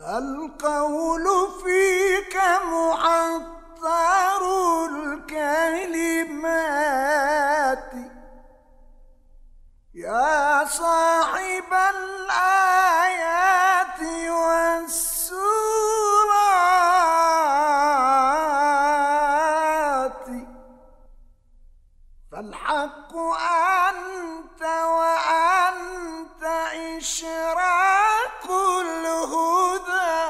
القول فيك معطر الكلمات يا صاحب الآيات والسورات، فالحق أنت وأنت إشراق الهدى،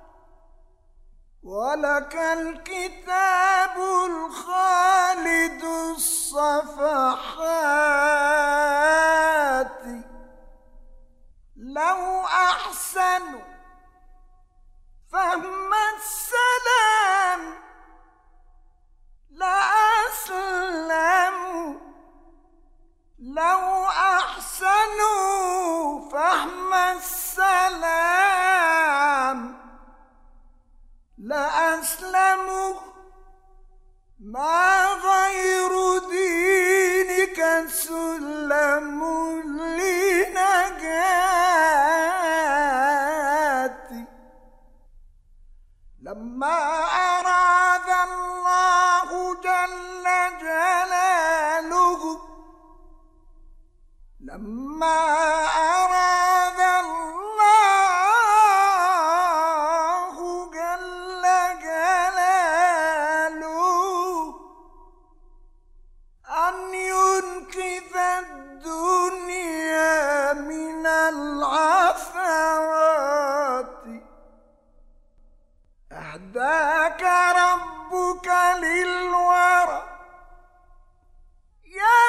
ولك الكتاب الخالد الصفحات. لو أحسنوا فهم السلام لأسلموا، لو أحسنوا فهم السلام لأسلموا، ما غير دينك سلم لنجاتي. لما أراد الله جل جلاله، لما أراد الله جل جلاله أن ينقذ الدنيا من العثرات، أهداك ربك للورى يا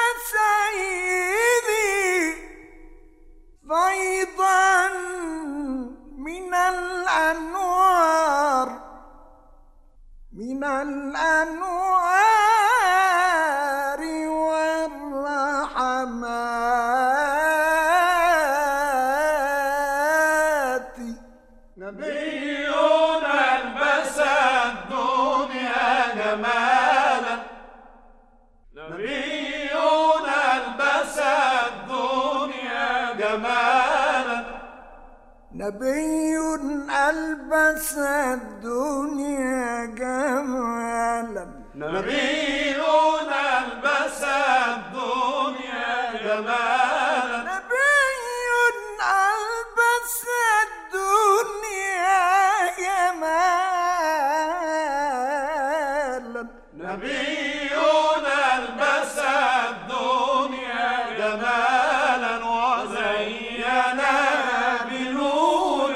سيدي فيضا من الأنوار، من الأنوار والرحمات. نبينا البس الدنيا جمالا، نبينا البس الدنيا جمالا، نبي ألبس الدنيا جمالا، نبينا البس الدنيا جمالا، نبي ألبس الدنيا جمالا، نبينا البس الدنيا جمالا، وزينا بنور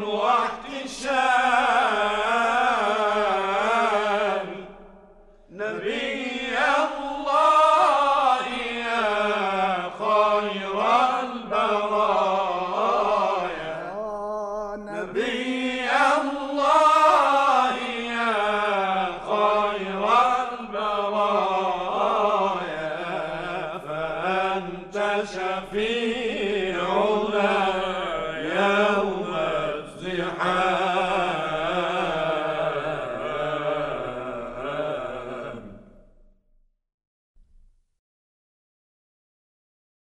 واحتشام. نبي الله يا خير البرايا، نبي الله يا خير البرايا، فأنت شفيعنا يوم الزحام.